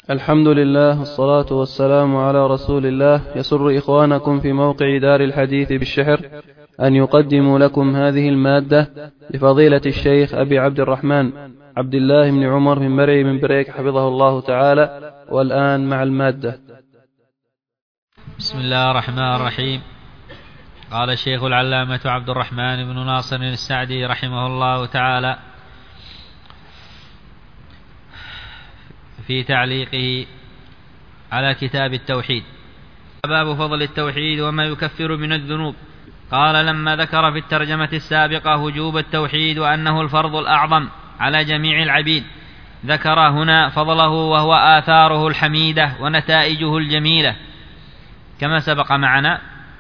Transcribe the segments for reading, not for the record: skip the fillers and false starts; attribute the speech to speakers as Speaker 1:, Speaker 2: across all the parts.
Speaker 1: الحمد لله والصلاة والسلام على رسول الله. يسر إخوانكم في موقع دار الحديث بالشحر أن يقدموا لكم هذه المادة لفضيلة الشيخ أبي عبد الرحمن عبد الله بن عمر بن مرعي بن بريك حفظه الله تعالى. والآن مع المادة.
Speaker 2: بسم الله الرحمن الرحيم. قال الشيخ العلامة عبد الرحمن بن ناصر السعدي رحمه الله تعالى في تعليقه على كتاب التوحيد: باب فضل التوحيد وما يكفر من الذنوب. قال: لما ذكر في الترجمة السابقة وجوب التوحيد وأنه الفرض الأعظم على جميع العبيد، ذكر هنا فضله وهو آثاره الحميدة ونتائجه الجميلة كما سبق معنا.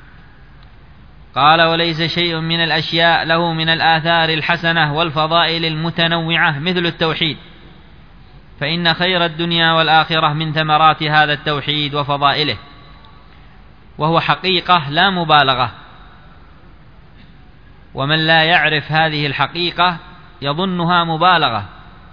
Speaker 2: قال: وليس شيء من الأشياء له من الآثار الحسنة والفضائل المتنوعة مثل التوحيد، فإن خير الدنيا والآخرة من ثمرات هذا التوحيد وفضائله، وهو حقيقة لا مبالغة، ومن لا يعرف هذه الحقيقة يظنها مبالغة،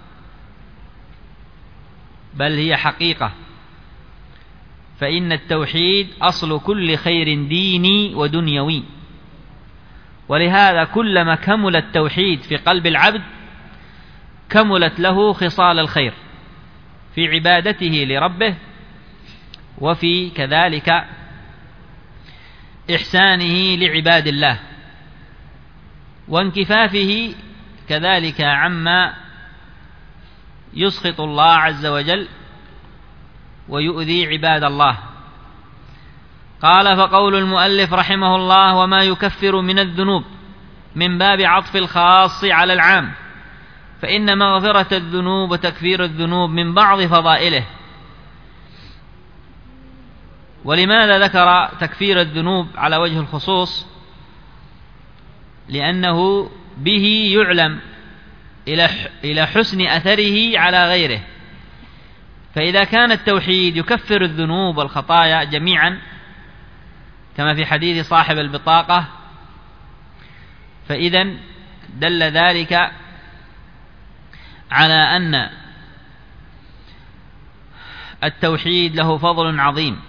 Speaker 2: بل هي حقيقة. فإن التوحيد أصل كل خير ديني ودنيوي، ولهذا كلما كمل التوحيد في قلب العبد كملت له خصال الخير في عبادته لربه، وفي كذلك إحسانه لعباد الله، وانكفافه كذلك عما يسخط الله عز وجل ويؤذي عباد الله. قال: فقول المؤلف رحمه الله: وما يكفر من الذنوب، من باب عطف الخاص على العام، فإن مغفرة الذنوب وتكفير الذنوب من بعض فضائله. ولماذا ذكر تكفير الذنوب على وجه الخصوص؟ لأنه به يعلم إلى حسن أثره على غيره. فإذا كان التوحيد يكفر الذنوب والخطايا جميعا كما في حديث صاحب البطاقة، فإذن دل ذلك على أن التوحيد له فضل عظيم.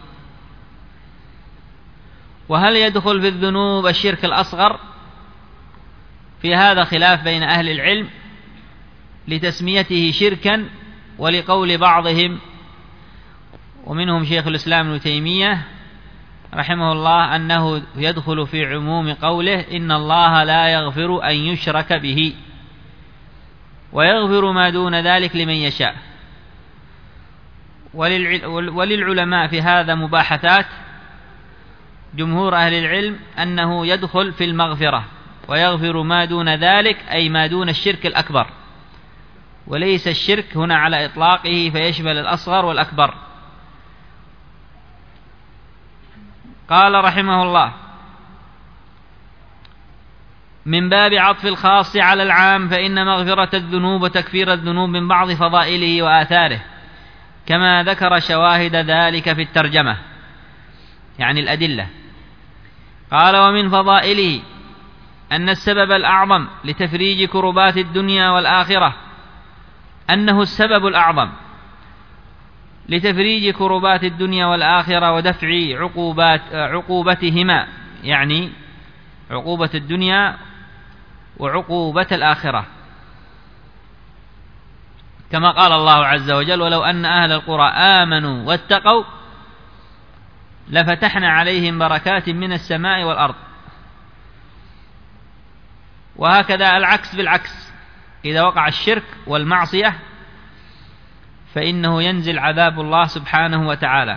Speaker 2: وهل يدخل في الذنوب الشرك الأصغر؟ في هذا خلاف بين أهل العلم لتسميته شركا، ولقول بعضهم ومنهم شيخ الإسلام ابن تيمية رحمه الله أنه يدخل في عموم قوله: إن الله لا يغفر أن يشرك به ويغفر ما دون ذلك لمن يشاء. وللعلماء في هذا مباحثات. جمهور أهل العلم أنه يدخل في المغفرة ويغفر ما دون ذلك، أي ما دون الشرك الأكبر، وليس الشرك هنا على إطلاقه فيشمل الأصغر والأكبر. قال رحمه الله: من باب عطف الخاص على العام، فإن مغفرة الذنوب وتكفير الذنوب من بعض فضائله وآثاره، كما ذكر شواهد ذلك في الترجمة، يعني الأدلة. قال: ومن فضائله أن السبب الأعظم لتفريج كربات الدنيا والآخرة، أنه السبب الأعظم لتفريج كربات الدنيا والآخرة ودفع عقوبتهما، يعني عقوبة الدنيا وعقوبة الآخرة، كما قال الله عز وجل: ولو أن أهل القرى آمنوا واتقوا لفتحنا عليهم بركات من السماء والأرض. وهكذا العكس بالعكس، إذا وقع الشرك والمعصية فإنه ينزل عذاب الله سبحانه وتعالى.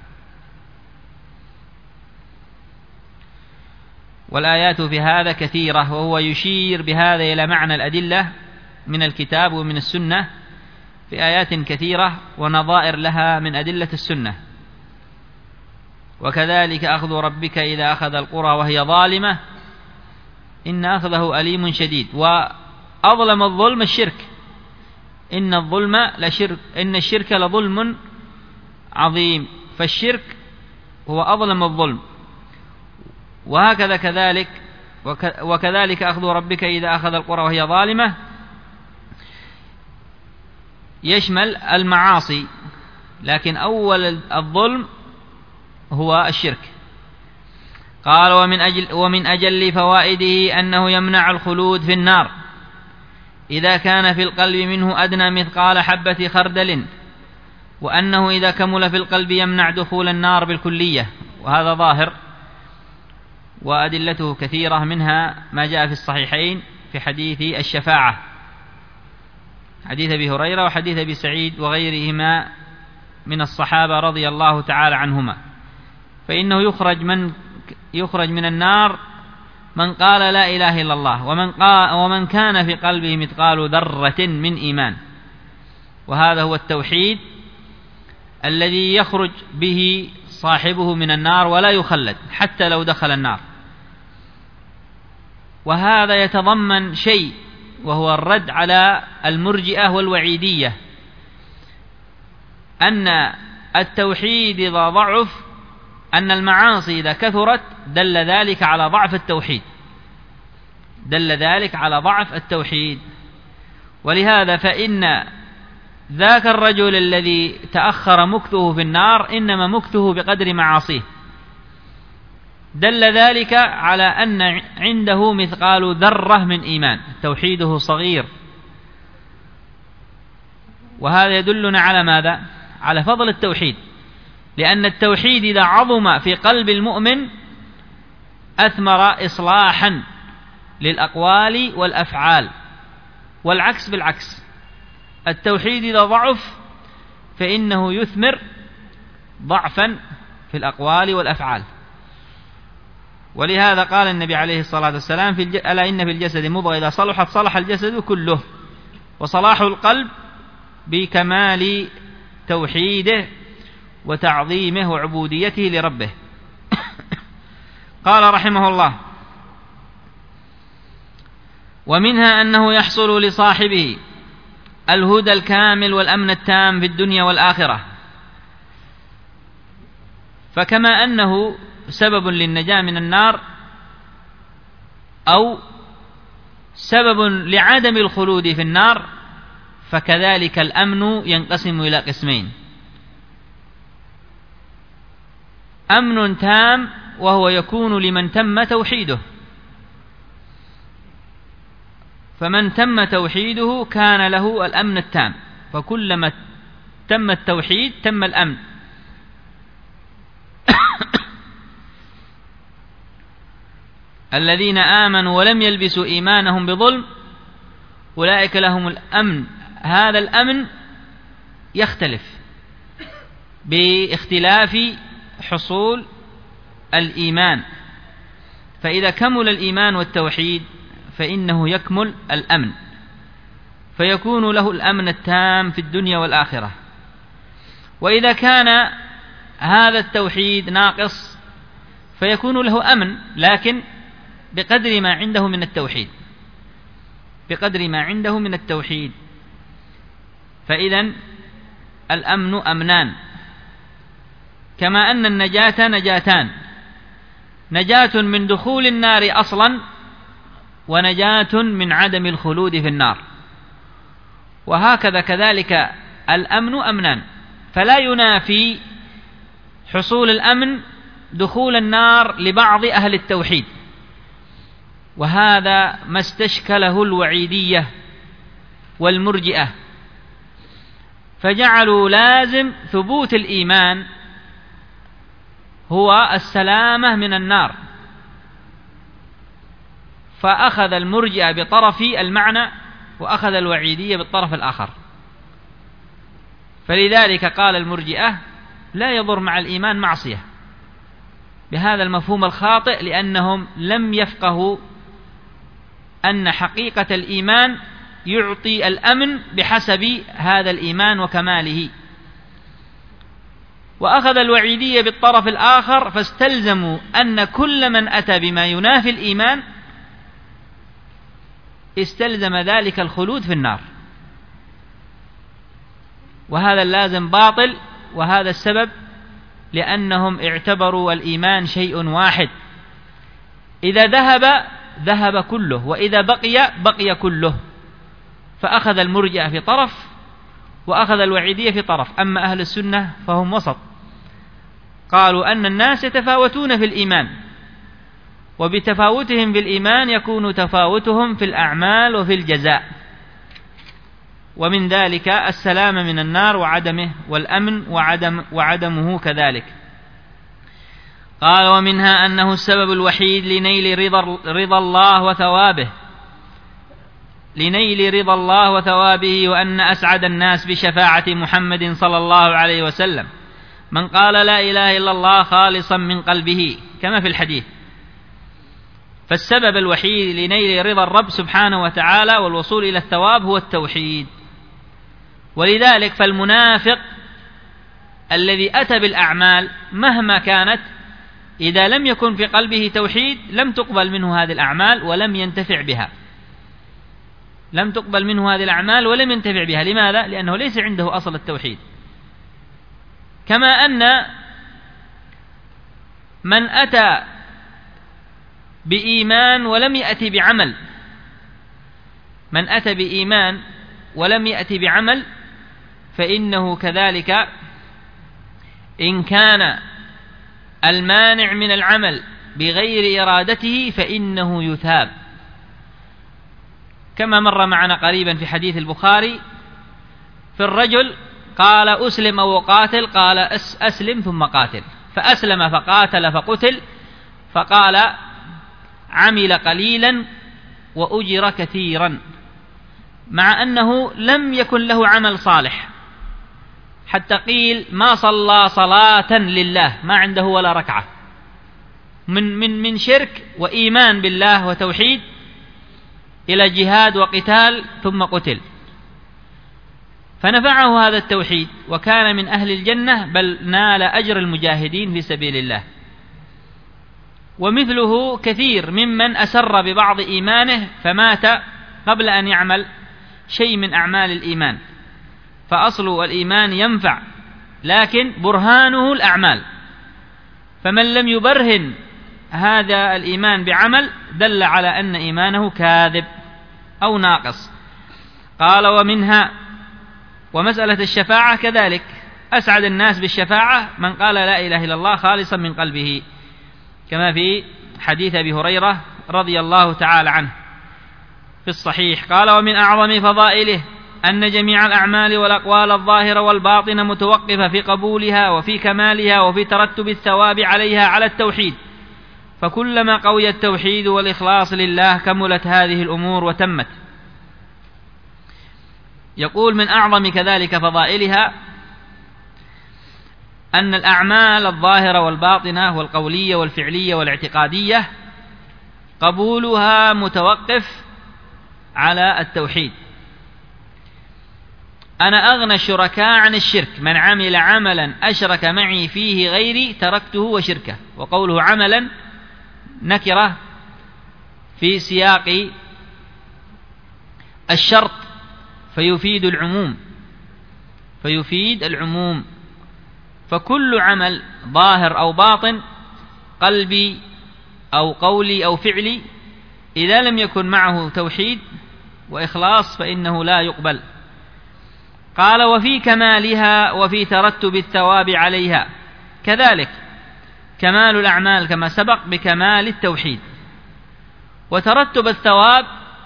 Speaker 2: والآيات في هذا كثيرة، وهو يشير بهذا إلى معنى الأدلة من الكتاب ومن السنة في آيات كثيرة ونظائر لها من أدلة السنة. وكذلك أخذ ربك إذا أخذ القرى وهي ظالمة إن أخذه أليم شديد. وأظلم الظلم الشرك، إن الشرك لظلم عظيم، فالشرك هو أظلم الظلم. وهكذا وكذلك أخذ ربك إذا أخذ القرى وهي ظالمة يشمل المعاصي لكن أول الظلم هو الشرك. قال: ومن أجل فوائده أنه يمنع الخلود في النار إذا كان في القلب منه أدنى مثقال حبة خردل، وأنه إذا كمل في القلب يمنع دخول النار بالكلية، وهذا ظاهر، وأدلته كثيرة، منها ما جاء في الصحيحين في حديث الشفاعة، حديث أبي هريرة وحديث أبي سعيد وغيرهما من الصحابة رضي الله تعالى عنهما، فإنه يخرج من النار من قال لا إله إلا الله ومن كان في قلبه مثقال ذرة من إيمان. وهذا هو التوحيد الذي يخرج به صاحبه من النار ولا يخلد حتى لو دخل النار. وهذا يتضمن شيء، وهو الرد على المرجئة والوعيدية، أن التوحيد إذا ضعف، أن المعاصي إذا كثرت دل ذلك على ضعف التوحيد. ولهذا فإن ذاك الرجل الذي تأخر مكثه في النار إنما مكثه بقدر معاصيه، دل ذلك على أن عنده مثقال ذرة من إيمان، توحيده صغير. وهذا يدلنا على ماذا؟ على فضل التوحيد، لأن التوحيد إذا عظم في قلب المؤمن أثمر إصلاحا للأقوال والأفعال، والعكس بالعكس، التوحيد إذا ضعف فإنه يثمر ضعفا في الأقوال والأفعال. ولهذا قال النبي عليه الصلاة والسلام: ألا إن في الجسد مضغة إذا صلحت صلح الجسد كله. وصلاح القلب بكمال توحيده وتعظيمه وعبوديته لربه. قال رحمه الله: ومنها أنه يحصل لصاحبه الهدى الكامل والأمن التام في الدنيا والآخرة، فكما أنه سبب للنجاة من النار أو سبب لعدم الخلود في النار، فكذلك الأمن ينقسم إلى قسمين: أمن تام وهو يكون لمن تم توحيده، فمن تم توحيده كان له الأمن التام، فكلما تم التوحيد تم الأمن. الذين آمنوا ولم يلبسوا إيمانهم بظلم أولئك لهم الأمن. هذا الأمن يختلف باختلاف حصول الإيمان، فإذا كمل الإيمان والتوحيد فإنه يكمل الأمن، فيكون له الأمن التام في الدنيا والآخرة. وإذا كان هذا التوحيد ناقص فيكون له أمن، لكن بقدر ما عنده من التوحيد، فإذن الأمن أمنان، كما أن النجاة نجاتان: نجاة من دخول النار أصلا، ونجاة من عدم الخلود في النار. وهكذا كذلك الأمن أمنان، فلا ينافي حصول الأمن دخول النار لبعض أهل التوحيد، وهذا ما استشكله الوعيدية والمرجئة، فجعلوا لازم ثبوت الإيمان هو السلامة من النار، فأخذ المرجئة بطرف المعنى وأخذ الوعيدية بالطرف الآخر. فلذلك قال المرجئة: لا يضر مع الإيمان معصية، بهذا المفهوم الخاطئ، لأنهم لم يفقهوا أن حقيقة الإيمان يعطي الأمن بحسب هذا الإيمان وكماله. وأخذ الوعيدية بالطرف الآخر، فاستلزموا أن كل من أتى بما ينافي الإيمان استلزم ذلك الخلود في النار، وهذا اللازم باطل. وهذا السبب لأنهم اعتبروا الإيمان شيء واحد، إذا ذهب كله، وإذا بقي كله، فأخذ المرجئة في طرف وأخذ الوعيدية في طرف. أما أهل السنة فهم وسط، قالوا أن الناس يتفاوتون في الإيمان، وبتفاوتهم في الإيمان يكون تفاوتهم في الأعمال وفي الجزاء، ومن ذلك السلام من النار وعدمه، والأمن وعدمه كذلك. قال ومنها أنه السبب الوحيد لنيل رضا الله وثوابه، وأن أسعد الناس بشفاعة محمد صلى الله عليه وسلم من قال لا إله إلا الله خالصا من قلبه كما في الحديث. فالسبب الوحيد لنيل رضا الرب سبحانه وتعالى والوصول إلى الثواب هو التوحيد. ولذلك فالمنافق الذي أتى بالأعمال مهما كانت إذا لم يكن في قلبه توحيد لم تقبل منه هذه الأعمال ولم ينتفع بها. لماذا؟ لأنه ليس عنده أصل التوحيد. كما أن من أتى بإيمان ولم يأتي بعمل فإنه كذلك إن كان المانع من العمل بغير إرادته فإنه يثاب، كما مر معنا قريبا في حديث البخاري في الرجل قال أسلم وقاتل، قال أسلم ثم قاتل، فأسلم فقاتل فقتل، فقال عمل قليلا وأجر كثيرا، مع أنه لم يكن له عمل صالح، حتى قيل ما صلى صلاة لله، ما عنده ولا ركعة، من شرك وإيمان بالله وتوحيد إلى جهاد وقتال ثم قتل، فنفعه هذا التوحيد وكان من أهل الجنة، بل نال أجر المجاهدين في سبيل الله. ومثله كثير ممن أسر ببعض إيمانه فمات قبل أن يعمل شيء من أعمال الإيمان، فأصل الإيمان ينفع لكن برهانه الأعمال، فمن لم يبرهن هذا الإيمان بعمل دل على أن إيمانه كاذب أو ناقص. قال ومنها ومسألة الشفاعة كذلك، أسعد الناس بالشفاعة من قال لا إله إلا الله خالصا من قلبه، كما في حديث أبي هريرة رضي الله تعالى عنه في الصحيح. قال ومن أعظم فضائله أن جميع الأعمال والأقوال الظاهرة والباطنة متوقفة في قبولها وفي كمالها وفي ترتب الثواب عليها على التوحيد، فكلما قوي التوحيد والإخلاص لله كملت هذه الأمور وتمت. يقول من أعظم كذلك فضائلها أن الأعمال الظاهرة والباطنة والقولية والفعلية والاعتقادية قبولها متوقف على التوحيد. أنا أغنى الشركاء عن الشرك، من عمل عملا أشرك معي فيه غيري تركته وشركه. وقوله عملا نكرة في سياق الشرط فيفيد العموم، فكل عمل ظاهر أو باطن قلبي أو قولي أو فعلي إذا لم يكن معه توحيد وإخلاص فإنه لا يقبل. قال وفي كمالها وفي ترتب الثواب عليها، كذلك كمال الأعمال كما سبق بكمال التوحيد، وترتب الثواب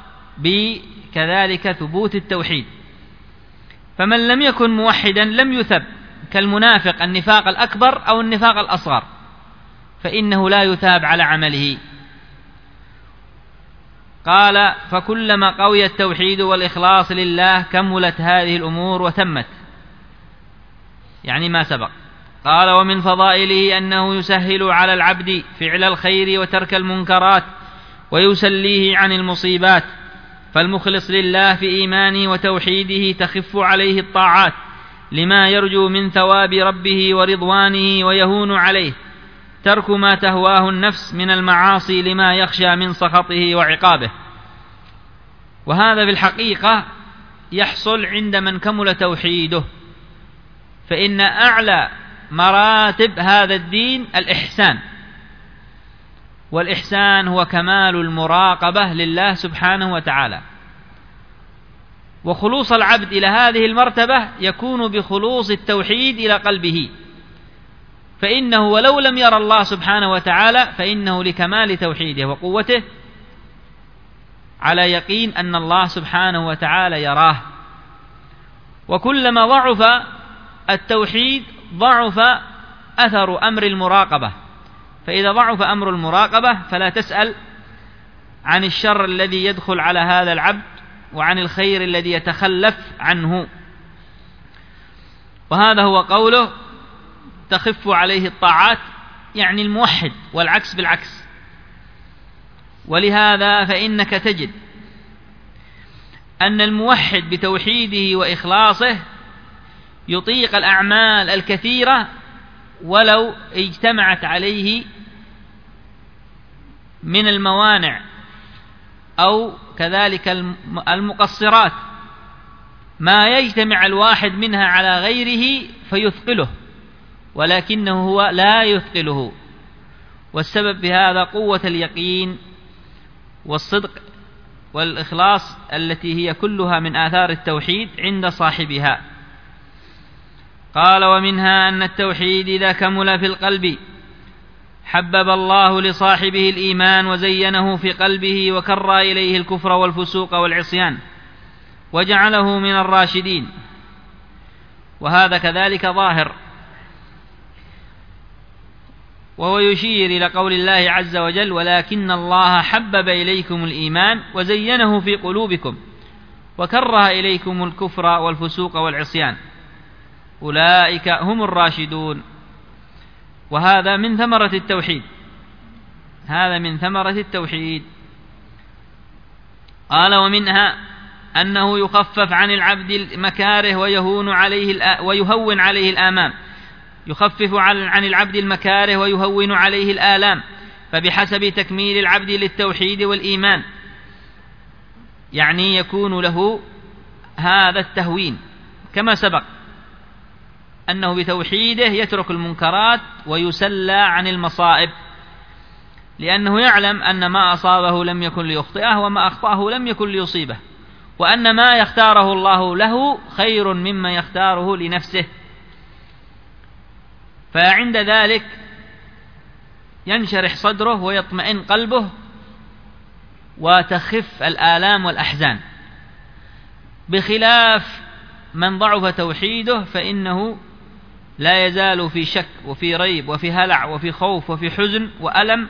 Speaker 2: بكذلك ثبوت التوحيد. فمن لم يكن موحدا لم يثب، كالمنافق النفاق الأكبر أو النفاق الأصغر، فإنه لا يثاب على عمله. قال فكلما قوي التوحيد والإخلاص لله كملت هذه الأمور وتمت، يعني ما سبق. قال ومن فضائله أنه يسهل على العبد فعل الخير وترك المنكرات ويسليه عن المصيبات، فالمخلص لله في إيمانه وتوحيده تخف عليه الطاعات لما يرجو من ثواب ربه ورضوانه، ويهون عليه ترك ما تهواه النفس من المعاصي لما يخشى من سخطه وعقابه. وهذا في الحقيقة يحصل عند من كمل توحيده، فإن أعلى مراتب هذا الدين الإحسان، والإحسان هو كمال المراقبة لله سبحانه وتعالى. وخلوص العبد إلى هذه المرتبة يكون بخلوص التوحيد إلى قلبه، فإنه ولو لم يرى الله سبحانه وتعالى فإنه لكمال توحيده وقوته على يقين أن الله سبحانه وتعالى يراه. وكلما ضعف التوحيد ضعف أثر أمر المراقبة، فإذا ضعف أمر المراقبة فلا تسأل عن الشر الذي يدخل على هذا العبد وعن الخير الذي يتخلف عنه. وهذا هو قوله تخف عليه الطاعات، يعني الموحد، والعكس بالعكس. ولهذا فإنك تجد أن الموحد بتوحيده وإخلاصه يطيق الأعمال الكثيرة ولو اجتمعت عليه من الموانع أو كذلك المقصرات ما يجتمع الواحد منها على غيره فيثقله، ولكنه هو لا يثقله. والسبب بهذا قوة اليقين والصدق والإخلاص التي هي كلها من آثار التوحيد عند صاحبها. قال: ومنها أن التوحيد إذا كمل في القلب حبب الله لصاحبه الإيمان وزينه في قلبه وكره إليه الكفر والفسوق والعصيان وجعله من الراشدين. وهذا كذلك ظاهر، وهو يشير إلى قول الله عز وجل: ولكن الله حبب إليكم الإيمان وزينه في قلوبكم وكره إليكم الكفر والفسوق والعصيان أولئك هم الراشدون. وهذا من ثمرة التوحيد، هذا من ثمرة التوحيد. قال: ومنها أنه يخفف عن العبد المكاره ويهون عليه الآمام، يخفف عن العبد المكاره ويهون عليه الآلام، فبحسب تكميل العبد للتوحيد والإيمان يعني يكون له هذا التهوين، كما سبق أنه بتوحيده يترك المنكرات ويسلى عن المصائب، لأنه يعلم أن ما أصابه لم يكن ليخطئه وما أخطأه لم يكن ليصيبه، وأن ما يختاره الله له خير مما يختاره لنفسه. فعند ذلك ينشرح صدره ويطمئن قلبه وتخف الآلام والأحزان، بخلاف من ضعف توحيده فإنه لا يزال في شك وفي ريب وفي هلع وفي خوف وفي حزن وألم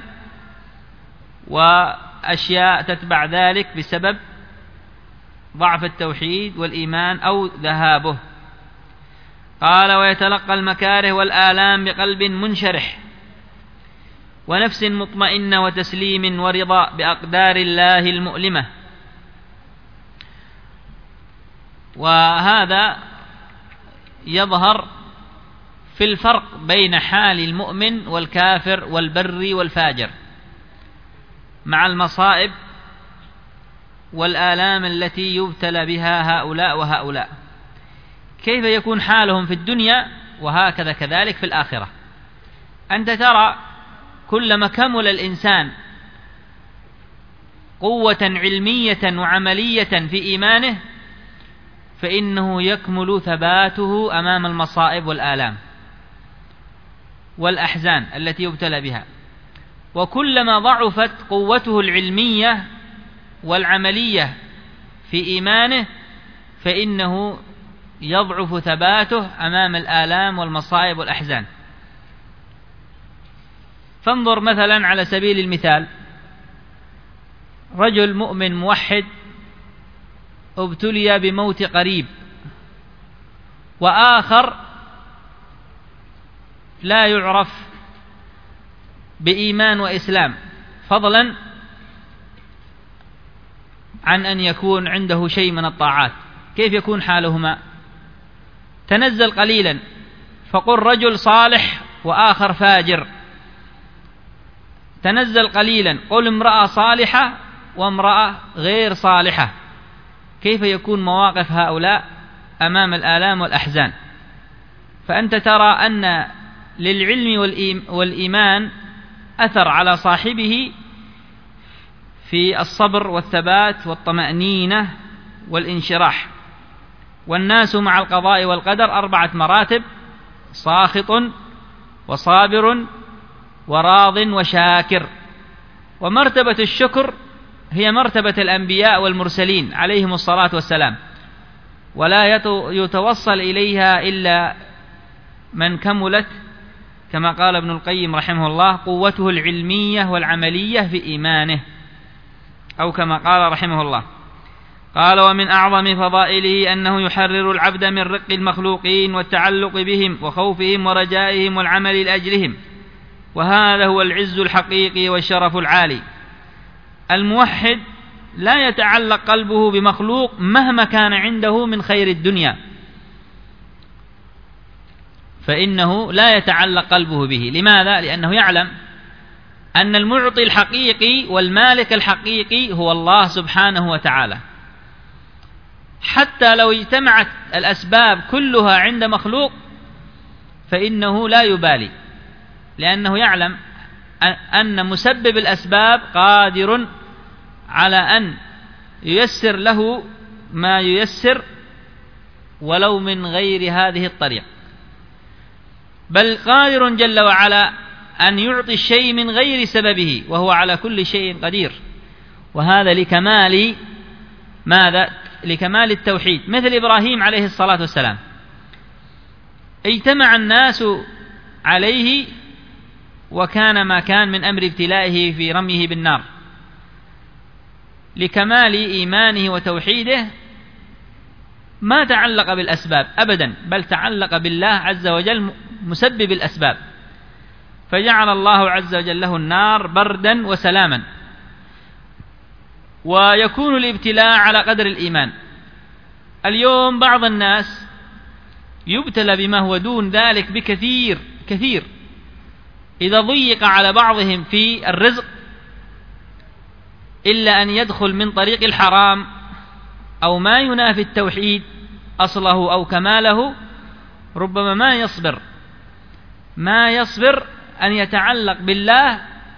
Speaker 2: وأشياء تتبع ذلك بسبب ضعف التوحيد والإيمان أو ذهابه. قال: ويتلقى المكاره والآلام بقلب منشرح ونفس مطمئنة وتسليم ورضا بأقدار الله المؤلمة. وهذا يظهر في الفرق بين حال المؤمن والكافر والبر والفاجر مع المصائب والآلام التي يبتلى بها هؤلاء وهؤلاء، كيف يكون حالهم في الدنيا وهكذا كذلك في الآخرة. أنت ترى كلما كمل الإنسان قوة علمية وعملية في إيمانه فإنه يكمل ثباته أمام المصائب والآلام والأحزان التي يبتلى بها، وكلما ضعفت قوته العلمية والعملية في إيمانه فإنه يضعف ثباته أمام الآلام والمصائب والأحزان. فانظر مثلا على سبيل المثال رجل مؤمن موحد ابتلي بموت قريب، وآخر لا يعرف بإيمان وإسلام، فضلا عن أن يكون عنده شيء من الطاعات، كيف يكون حالهما؟ تنزل قليلا فقل رجل صالح وآخر فاجر، تنزل قليلا قل امرأة صالحة وامرأة غير صالحة، كيف يكون مواقف هؤلاء أمام الآلام والأحزان؟ فأنت ترى أن للعلم والإيمان أثر على صاحبه في الصبر والثبات والطمأنينة والانشراح، والناس مع القضاء والقدر 4 مراتب: ساخط وصابر وراض وشاكر. ومرتبة الشكر هي مرتبة الأنبياء والمرسلين عليهم الصلاة والسلام، ولا يتوصل إليها إلا من كملت، كما قال ابن القيم رحمه الله: قوته العلمية والعملية في إيمانه، أو كما قال رحمه الله. قال: ومن أعظم فضائله أنه يحرر العبد من رق المخلوقين والتعلق بهم وخوفهم ورجائهم والعمل لأجلهم، وهذا هو العز الحقيقي والشرف العالي. الموحد لا يتعلق قلبه بمخلوق مهما كان عنده من خير الدنيا، فإنه لا يتعلق قلبه به. لماذا؟ لأنه يعلم أن المعطي الحقيقي والمالك الحقيقي هو الله سبحانه وتعالى. حتى لو اجتمعت الأسباب كلها عند مخلوق فإنه لا يبالي، لأنه يعلم أن مسبب الأسباب قادر على أن ييسر له ما ييسر ولو من غير هذه الطريق، بل قادر جل وعلا أن يعطي الشيء من غير سببه، وهو على كل شيء قدير. وهذا لكمال ماذا؟ لكمال التوحيد. مثل إبراهيم عليه الصلاة والسلام، اجتمع الناس عليه وكان ما كان من أمر ابتلائه في رميه بالنار، لكمال إيمانه وتوحيده ما تعلق بالأسباب أبدا، بل تعلق بالله عز وجل مسبب الأسباب، فجعل الله عز وجل له النار بردا وسلاما. ويكون الابتلاء على قدر الإيمان. اليوم بعض الناس يبتلى بما هو دون ذلك بكثير كثير. إذا ضيق على بعضهم في الرزق إلا أن يدخل من طريق الحرام أو ما ينافي التوحيد أصله أو كماله، ربما ما يصبر أن يتعلق بالله،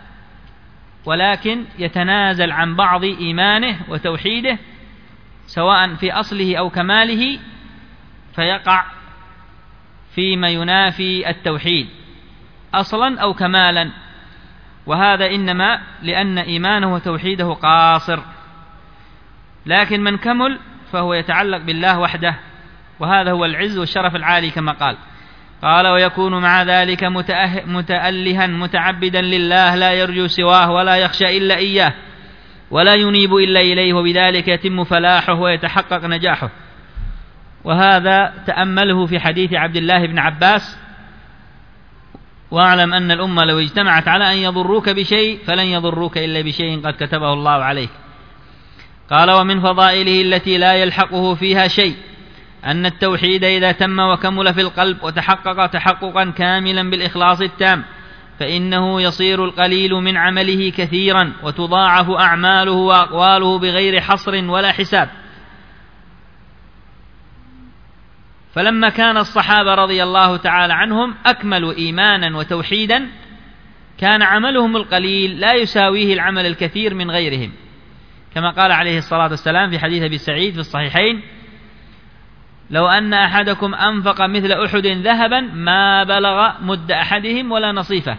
Speaker 2: ولكن يتنازل عن بعض إيمانه وتوحيده سواء في أصله أو كماله، فيقع فيما ينافي التوحيد أصلا أو كمالا. وهذا إنما لأن إيمانه وتوحيده قاصر. لكن من كمل فهو يتعلق بالله وحده، وهذا هو العز والشرف العالي كما قال: ويكون مع ذلك متألها متعبدا لله، لا يرجو سواه ولا يخشى إلا إياه ولا ينيب إلا إليه، وبذلك يتم فلاحه ويتحقق نجاحه. وهذا تأمله في حديث عبد الله بن عباس: واعلم أن الأمة لو اجتمعت على أن يضروك بشيء فلن يضروك إلا بشيء قد كتبه الله عليك. قال: ومن فضائله التي لا يلحقه فيها شيء أن التوحيد إذا تم وكمل في القلب وتحقق تحققا كاملا بالإخلاص التام فإنه يصير القليل من عمله كثيرا، وتضاعف أعماله وأقواله بغير حصر ولا حساب. فلما كان الصحابة رضي الله تعالى عنهم أكملوا إيمانا وتوحيدا كان عملهم القليل لا يساويه العمل الكثير من غيرهم، كما قال عليه الصلاة والسلام في حديث أبي سعيد في الصحيحين: لو أن أحدكم أنفق مثل أحد ذهبا ما بلغ مد أحدهم ولا نصيفه.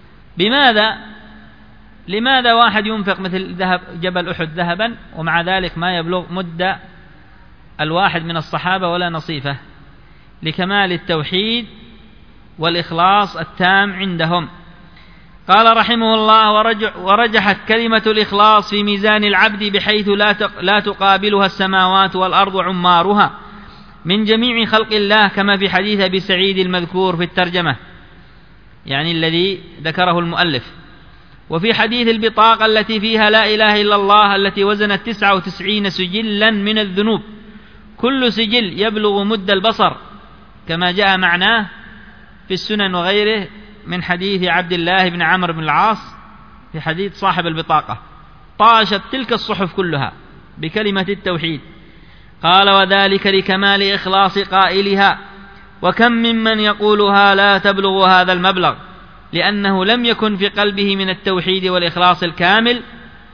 Speaker 2: لماذا واحد ينفق مثل جبل أحد ذهبا ومع ذلك ما يبلغ مد الواحد من الصحابة ولا نصيفه؟ لكمال التوحيد والإخلاص التام عندهم. قال رحمه الله: ورجحت كلمة الإخلاص في ميزان العبد بحيث لا تقابلها السماوات والأرض وعمارها من جميع خلق الله، كما في حديث أبي سعيد المذكور في الترجمة، يعني الذي ذكره المؤلف. وفي حديث البطاقة التي فيها لا إله إلا الله التي وزنت 99 سجلا من الذنوب، كل سجل يبلغ مد البصر، كما جاء معناه في السنن وغيره من حديث عبد الله بن عمرو بن العاص في حديث صاحب البطاقة: طاشت تلك الصحف كلها بكلمة التوحيد. قال: وذلك لكمال إخلاص قائلها، وكم ممن يقولها لا تبلغ هذا المبلغ، لأنه لم يكن في قلبه من التوحيد والإخلاص الكامل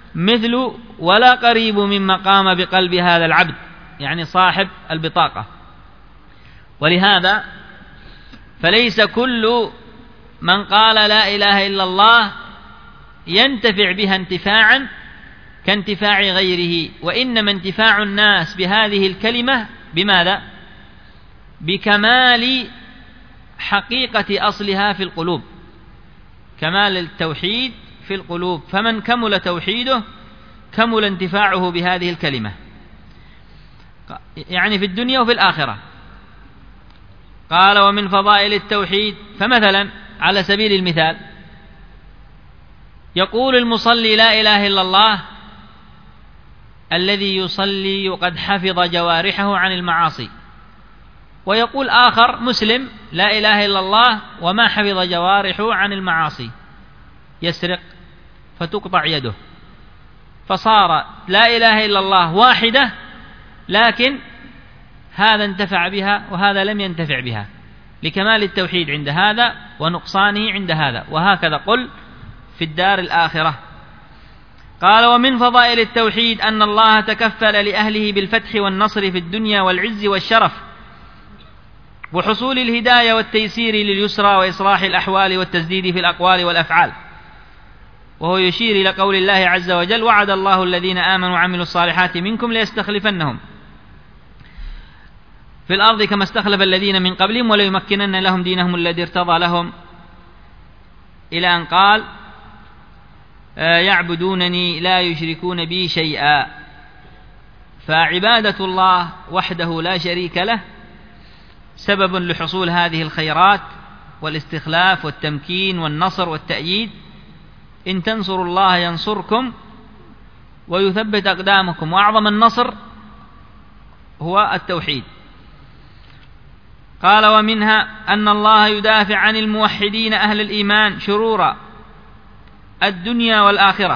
Speaker 2: مثل ولا قريب مما قام بقلب هذا العبد، يعني صاحب البطاقة، ولهذا فليس كل من قال لا إله إلا الله ينتفع بها انتفاعا كانتفاع غيره، وإنما انتفاع الناس بهذه الكلمة بماذا؟ بكمال حقيقة أصلها في القلوب، كمال التوحيد في القلوب، فمن كمل توحيده كمل انتفاعه بهذه الكلمة، يعني في الدنيا وفي الآخرة. قال ومن فضائل التوحيد، فمثلا على سبيل المثال يقول المصلي لا إله إلا الله الذي يصلي وقد حفظ جوارحه عن المعاصي، ويقول آخر مسلم لا إله إلا الله وما حفظ جوارحه عن المعاصي، يسرق فتقطع يده، فصار لا إله إلا الله واحدة، لكن هذا انتفع بها وهذا لم ينتفع بها، لكمال التوحيد عند هذا ونقصانه عند هذا، وهكذا قل في الدار الآخرة. قال ومن فضائل التوحيد أن الله تكفل لأهله بالفتح والنصر في الدنيا والعز والشرف وحصول الهداية والتيسير لليسرى وإصلاح الأحوال والتسديد في الأقوال والأفعال. وهو يشير إلى قول الله عز وجل وعد الله الذين آمنوا وعملوا الصالحات منكم ليستخلفنهم في الأرض كما استخلف الذين من قبلهم وليمكنن لهم دينهم الذي ارتضى لهم، إلى أن قال يعبدونني لا يشركون بي شيئا. فعبادة الله وحده لا شريك له سبب لحصول هذه الخيرات والاستخلاف والتمكين والنصر والتأييد. إن تنصروا الله ينصركم ويثبت أقدامكم، وأعظم النصر هو التوحيد. قال ومنها أن الله يدافع عن الموحدين أهل الإيمان شرور الدنيا والآخرة،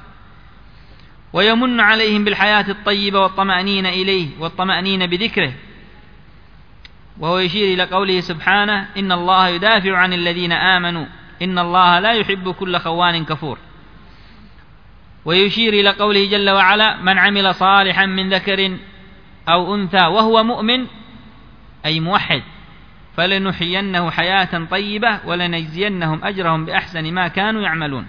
Speaker 2: ويمن عليهم بالحياة الطيبة والطمأنينة إليه والطمأنينة بذكره. وهو يشير إلى قوله سبحانه إن الله يدافع عن الذين آمنوا إن الله لا يحب كل خوان كفور. ويشير إلى قوله جل وعلا من عمل صالحا من ذكر أو أنثى وهو مؤمن أي موحد فلنحيينه حياة طيبة ولنجزينهم أجرهم بأحسن ما كانوا يعملون.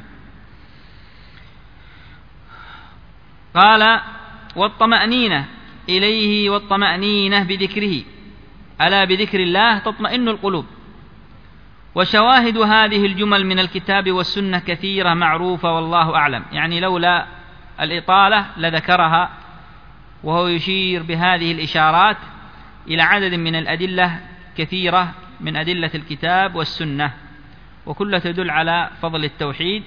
Speaker 2: قال والطمأنينة إليه والطمأنينة بذكره، ألا بذكر الله تطمئن القلوب. وشواهد هذه الجمل من الكتاب والسنة كثيرة معروفة والله أعلم، يعني لولا الإطالة لذكرها. وهو يشير بهذه الإشارات إلى عدد من الأدلة كثيرة من أدلة الكتاب والسنة، وكلها تدل على فضل التوحيد،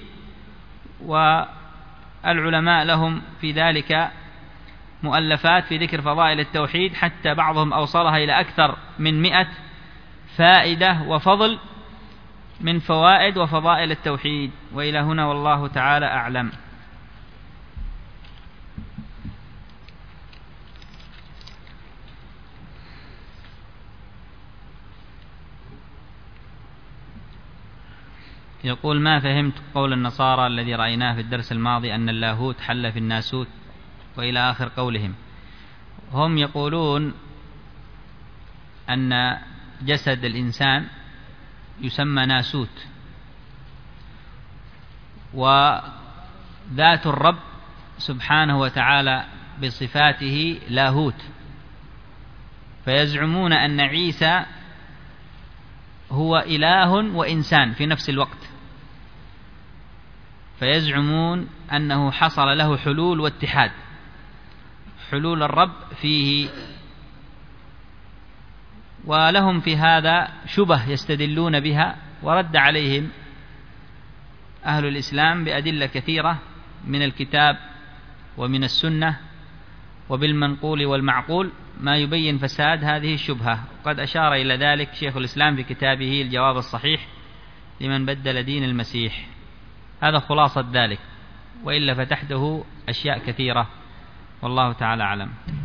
Speaker 2: والعلماء لهم في ذلك مؤلفات في ذكر فضائل التوحيد، حتى بعضهم أوصلها إلى أكثر من 100 فائدة وفضل من فوائد وفضائل التوحيد. وإلى هنا والله تعالى أعلم. يقول ما فهمت قول النصارى الذي رأيناه في الدرس الماضي أن اللاهوت حل في الناسوت وإلى آخر قولهم. هم يقولون أن جسد الإنسان يسمى ناسوت، وذات الرب سبحانه وتعالى بصفاته لاهوت، فيزعمون أن عيسى هو إله وإنسان في نفس الوقت، فيزعمون أنه حصل له حلول واتحاد، حلول الرب فيه. ولهم في هذا شبه يستدلون بها، ورد عليهم أهل الإسلام بأدلة كثيرة من الكتاب ومن السنة وبالمنقول والمعقول ما يبين فساد هذه الشبهة. قد أشار إلى ذلك شيخ الإسلام في كتابه الجواب الصحيح لمن بدل دين المسيح. هذا خلاصة ذلك، وإلا فتحته أشياء كثيرة والله تعالى أعلم.